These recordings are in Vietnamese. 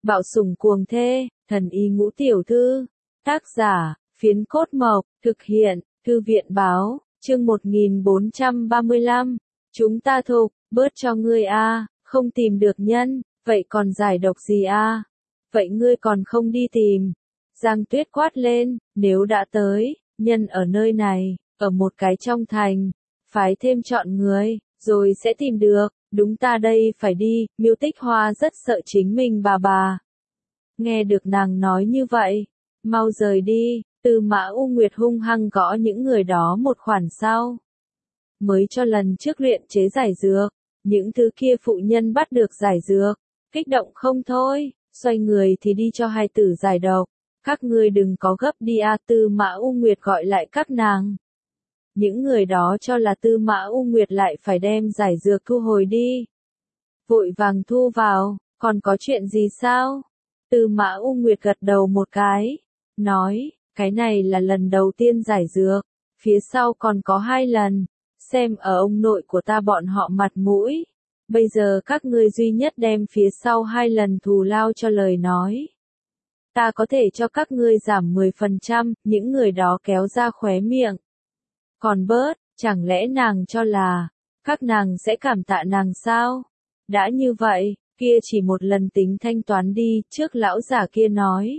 Bạo sủng cuồng thê, thần y ngũ tiểu thư. Tác giả, Phiến Cốt Mộc, thực hiện, Thư viện báo, chương 1435. Chúng ta thục, bớt cho ngươi a, không tìm được nhân, vậy còn giải độc gì a? Vậy ngươi còn không đi tìm. Giang Tuyết quát lên, nếu đã tới, nhân ở nơi này, ở một cái trong thành, phái thêm chọn người, rồi sẽ tìm được, đúng ta đây phải đi. Miêu Tích Hoa rất sợ chính mình bà. Nghe được nàng nói như vậy, mau rời đi. Tư Mã U Nguyệt hung hăng gõ những người đó một khoản sau. Mới cho lần trước luyện chế giải dược, những thứ kia phụ nhân bắt được giải dược, kích động không thôi, xoay người thì đi cho hai tử giải độc. Các ngươi đừng có gấp đi a. Tư Mã U Nguyệt gọi lại các nàng. Những người đó cho là Tư Mã U Nguyệt lại phải đem giải dược thu hồi đi. Vội vàng thu vào, còn có chuyện gì sao? Tư Mã U Nguyệt gật đầu một cái, nói, cái này là lần đầu tiên giải dược, phía sau còn có 2 lần, xem ở ông nội của ta bọn họ mặt mũi. Bây giờ các ngươi duy nhất đem phía sau 2 lần thù lao cho lời nói. Ta có thể cho các ngươi giảm 10%, những người đó kéo ra khóe miệng. Còn bớt, chẳng lẽ nàng cho là, các nàng sẽ cảm tạ nàng sao? Đã như vậy, kia chỉ một lần tính thanh toán đi, trước lão giả kia nói.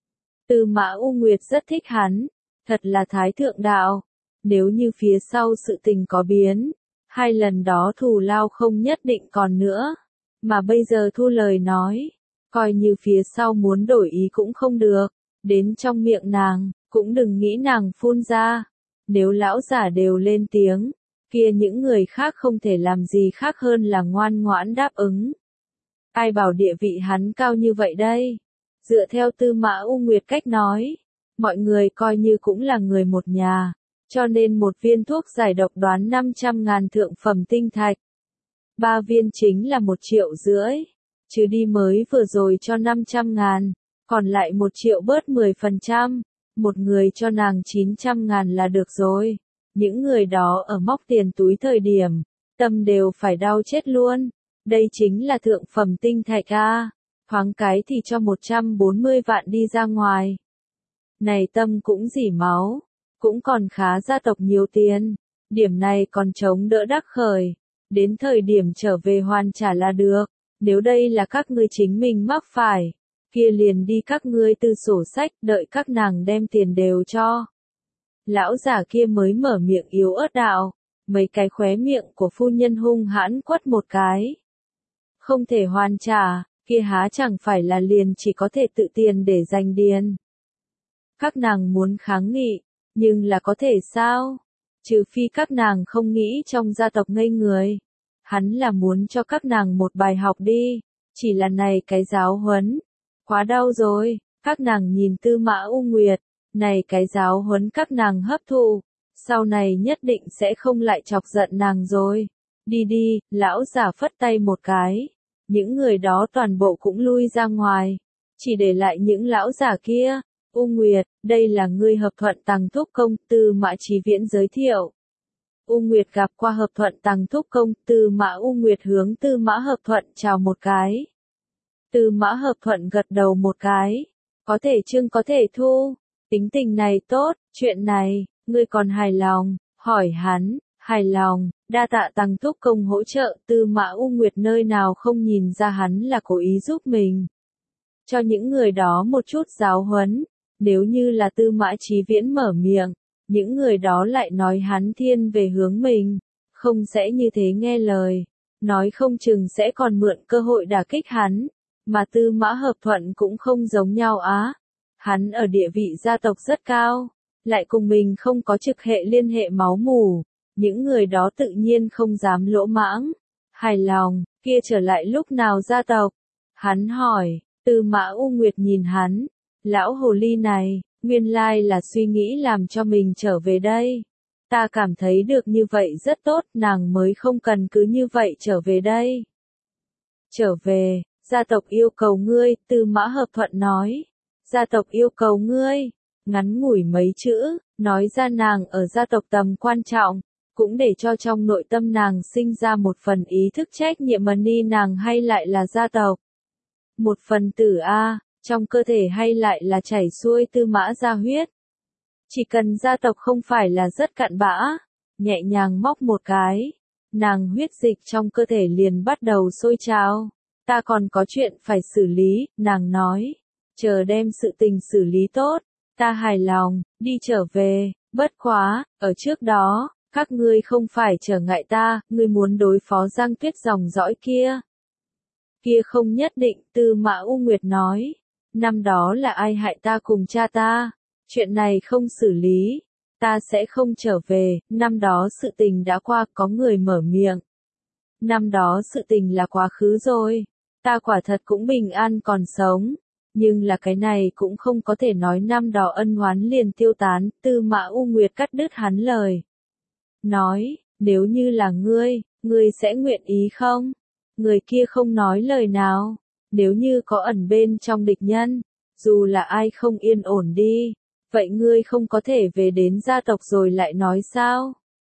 Tư Mã U Nguyệt rất thích hắn, thật là thái thượng đạo. Nếu như phía sau sự tình có biến, 2 lần đó thù lao không nhất định còn nữa, mà bây giờ thu lời nói, coi như phía sau muốn đổi ý cũng không được, đến trong miệng nàng, cũng đừng nghĩ nàng phun ra. Nếu lão giả đều lên tiếng, kia những người khác không thể làm gì khác hơn là ngoan ngoãn đáp ứng. Ai bảo địa vị hắn cao như vậy đây? Dựa theo Tư Mã U Nguyệt cách nói, mọi người coi như cũng là người một nhà, cho nên một viên thuốc giải độc đoán 500.000 thượng phẩm tinh thạch. 3 viên chính là 1,5 triệu, trừ đi mới vừa rồi cho 500.000, còn lại 1 triệu bớt 10%, một người cho nàng 900.000 là được rồi. Những người đó ở móc tiền túi thời điểm, tâm đều phải đau chết luôn. Đây chính là thượng phẩm tinh thạch a, thoáng cái thì cho 140 vạn đi ra ngoài. Này tâm cũng dỉ máu, cũng còn khá gia tộc nhiều tiền, điểm này còn chống đỡ đắc khởi, đến thời điểm trở về hoàn trả là được. Nếu đây là các ngươi chính mình mắc phải, kia liền đi các ngươi từ sổ sách, đợi các nàng đem tiền đều cho. Lão giả kia mới mở miệng yếu ớt đạo, mấy cái khóe miệng của phu nhân hung hãn quất một cái. Không thể hoàn trả, kia há chẳng phải là liền chỉ có thể tự tiền để dành điền. Các nàng muốn kháng nghị, nhưng là có thể sao? Trừ phi các nàng không nghĩ trong gia tộc ngây người. Hắn là muốn cho các nàng một bài học đi, chỉ là này cái giáo huấn. Quá đau rồi, các nàng nhìn Tư Mã U Nguyệt, này cái giáo huấn các nàng hấp thụ, sau này nhất định sẽ không lại chọc giận nàng rồi. Đi đi, lão giả phất tay một cái, những người đó toàn bộ cũng lui ra ngoài, chỉ để lại những lão giả kia. U Nguyệt, đây là ngươi hợp thuận Tằng Thúc Công, Tư Mã Chí Viễn giới thiệu. U Nguyệt gặp qua hợp thuận Tằng Thúc Công, Tư Mã U Nguyệt hướng Tư Mã Hợp Thuận chào một cái. Tư Mã Hợp Thuận gật đầu một cái, có thể trưng có thể thu, tính tình này tốt, chuyện này, ngươi còn hài lòng, hỏi hắn, hài lòng, đa tạ Tằng Thúc Công hỗ trợ. Tư Mã U Nguyệt nơi nào không nhìn ra hắn là cố ý giúp mình. Cho những người đó một chút giáo huấn, nếu như là Tư Mã Chí Viễn mở miệng, những người đó lại nói hắn thiên về hướng mình, không sẽ như thế nghe lời, nói không chừng sẽ còn mượn cơ hội đả kích hắn, mà Tư Mã Hợp Thuận cũng không giống nhau á. Hắn ở địa vị gia tộc rất cao, lại cùng mình không có trực hệ liên hệ máu mủ, những người đó tự nhiên không dám lỗ mãng. Hài lòng, kia trở lại lúc nào gia tộc? Hắn hỏi. Tư Mã U Nguyệt nhìn hắn, lão hồ ly này, nguyên lai là suy nghĩ làm cho mình trở về đây. Ta cảm thấy được như vậy rất tốt, nàng mới không cần cứ như vậy trở về đây. Trở về, gia tộc yêu cầu ngươi, Tư Mã Hợp Thuận nói. Gia tộc yêu cầu ngươi, ngắn ngủi mấy chữ, nói ra nàng ở gia tộc tầm quan trọng, cũng để cho trong nội tâm nàng sinh ra một phần ý thức trách nhiệm mà ni nàng hay lại là gia tộc. một phần tử a, trong cơ thể hay lại là chảy xuôi Tư Mã gia huyết. Chỉ cần gia tộc không phải là rất cặn bã, nhẹ nhàng móc một cái, nàng huyết dịch trong cơ thể liền bắt đầu sôi trào. Ta còn có chuyện phải xử lý, nàng nói. Chờ đem sự tình xử lý tốt, ta hài lòng, đi trở về, bất quá, ở trước đó, các ngươi không phải trở ngại ta, ngươi muốn đối phó Giang Tuyết dòng dõi kia. Kia không nhất định, Tư Mã U Nguyệt nói. Năm đó là ai hại ta cùng cha ta? Chuyện này không xử lý, ta sẽ không trở về, năm đó sự tình đã qua, có người mở miệng. Năm đó sự tình là quá khứ rồi, ta quả thật cũng bình an còn sống, nhưng là cái này cũng không có thể nói năm đó ân oán liền tiêu tán, Tư Mã U Nguyệt cắt đứt hắn lời. Nói, nếu như là ngươi sẽ nguyện ý không? Người kia không nói lời nào, nếu như có ẩn bên trong địch nhân, dù là ai không yên ổn đi. Vậy ngươi không có thể về đến gia tộc rồi lại nói sao?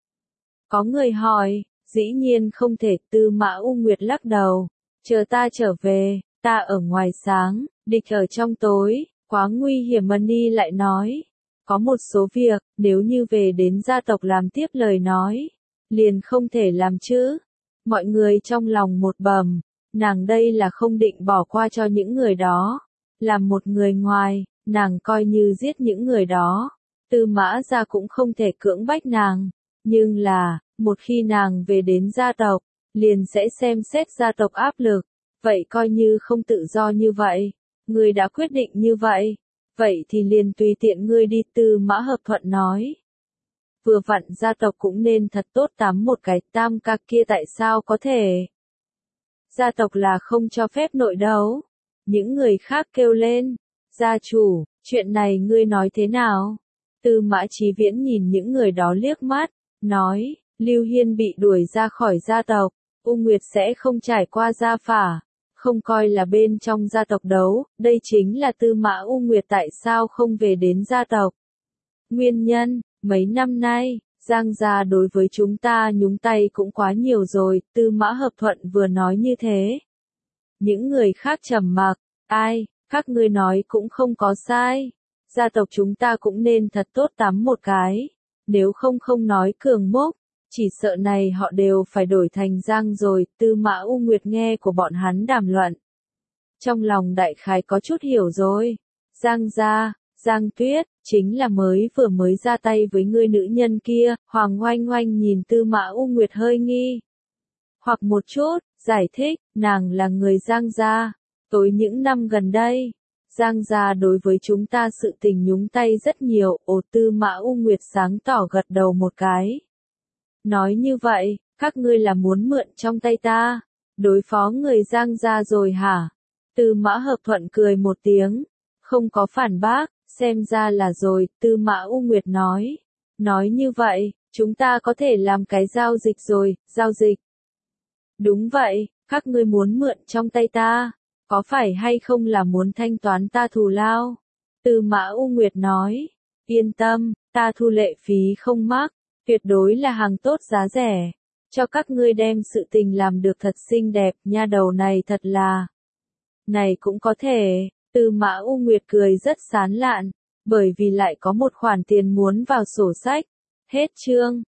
Có người hỏi, dĩ nhiên không thể, Tư Mã U Nguyệt lắc đầu. Chờ ta trở về, ta ở ngoài sáng, địch ở trong tối, quá nguy hiểm. Mani lại nói, có một số việc, nếu như về đến gia tộc làm tiếp lời nói, liền không thể làm chứ. Mọi người trong lòng một bầm, nàng đây là không định bỏ qua cho những người đó. Làm một người ngoài, nàng coi như giết những người đó. Tư Mã gia cũng không thể cưỡng bách nàng. Nhưng là, một khi nàng về đến gia tộc, liền sẽ xem xét gia tộc áp lực. Vậy coi như không tự do như vậy. Ngươi đã quyết định như vậy. Vậy thì liền tùy tiện ngươi đi, Tư Mã Hợp Thuận nói. Vừa vặn gia tộc cũng nên thật tốt tắm một cái, Tam ca kia tại sao có thể? Gia tộc là không cho phép nội đấu. Những người khác kêu lên. Gia chủ, chuyện này ngươi nói thế nào? Tư Mã Chí Viễn nhìn những người đó liếc mắt, nói, Lưu Hiên bị đuổi ra khỏi gia tộc, U Nguyệt sẽ không trải qua gia phả, không coi là bên trong gia tộc đấu, đây chính là Tư Mã U Nguyệt tại sao không về đến gia tộc. Nguyên nhân, mấy năm nay, Giang gia đối với chúng ta nhúng tay cũng quá nhiều rồi, Tư Mã Hợp Thuận vừa nói như thế. Những người khác trầm mặc, ai? Các ngươi nói cũng không có sai. Gia tộc chúng ta cũng nên thật tốt tắm một cái. Nếu không nói cường mốc, chỉ sợ này họ đều phải đổi thành Giang rồi. Tư Mã U Nguyệt nghe của bọn hắn đàm luận. Trong lòng đại khái có chút hiểu rồi. Giang gia, Giang Tuyết, chính là vừa mới ra tay với ngươi nữ nhân kia. Hoàng Oanh Oanh nhìn Tư Mã U Nguyệt hơi nghi. Hoặc một chút, giải thích, nàng là người Giang gia. Tối những năm gần đây, Giang gia đối với chúng ta sự tình nhúng tay rất nhiều, Tư Mã U Nguyệt sáng tỏ gật đầu một cái. Nói như vậy, các ngươi là muốn mượn trong tay ta, đối phó người Giang gia rồi hả? Tư Mã Hợp Thuận cười một tiếng, không có phản bác, xem ra là rồi, Tư Mã U Nguyệt nói. Nói như vậy, chúng ta có thể làm cái giao dịch rồi, giao dịch. Đúng vậy, các ngươi muốn mượn trong tay ta. Có phải hay không là muốn thanh toán ta thù lao? Tư Mã U Nguyệt nói, yên tâm, ta thu lệ phí không mắc, tuyệt đối là hàng tốt giá rẻ, cho các ngươi đem sự tình làm được thật xinh đẹp, nha đầu này thật là. Này cũng có thể, Tư Mã U Nguyệt cười rất sán lạn, bởi vì lại có một khoản tiền muốn vào sổ sách. Hết chương.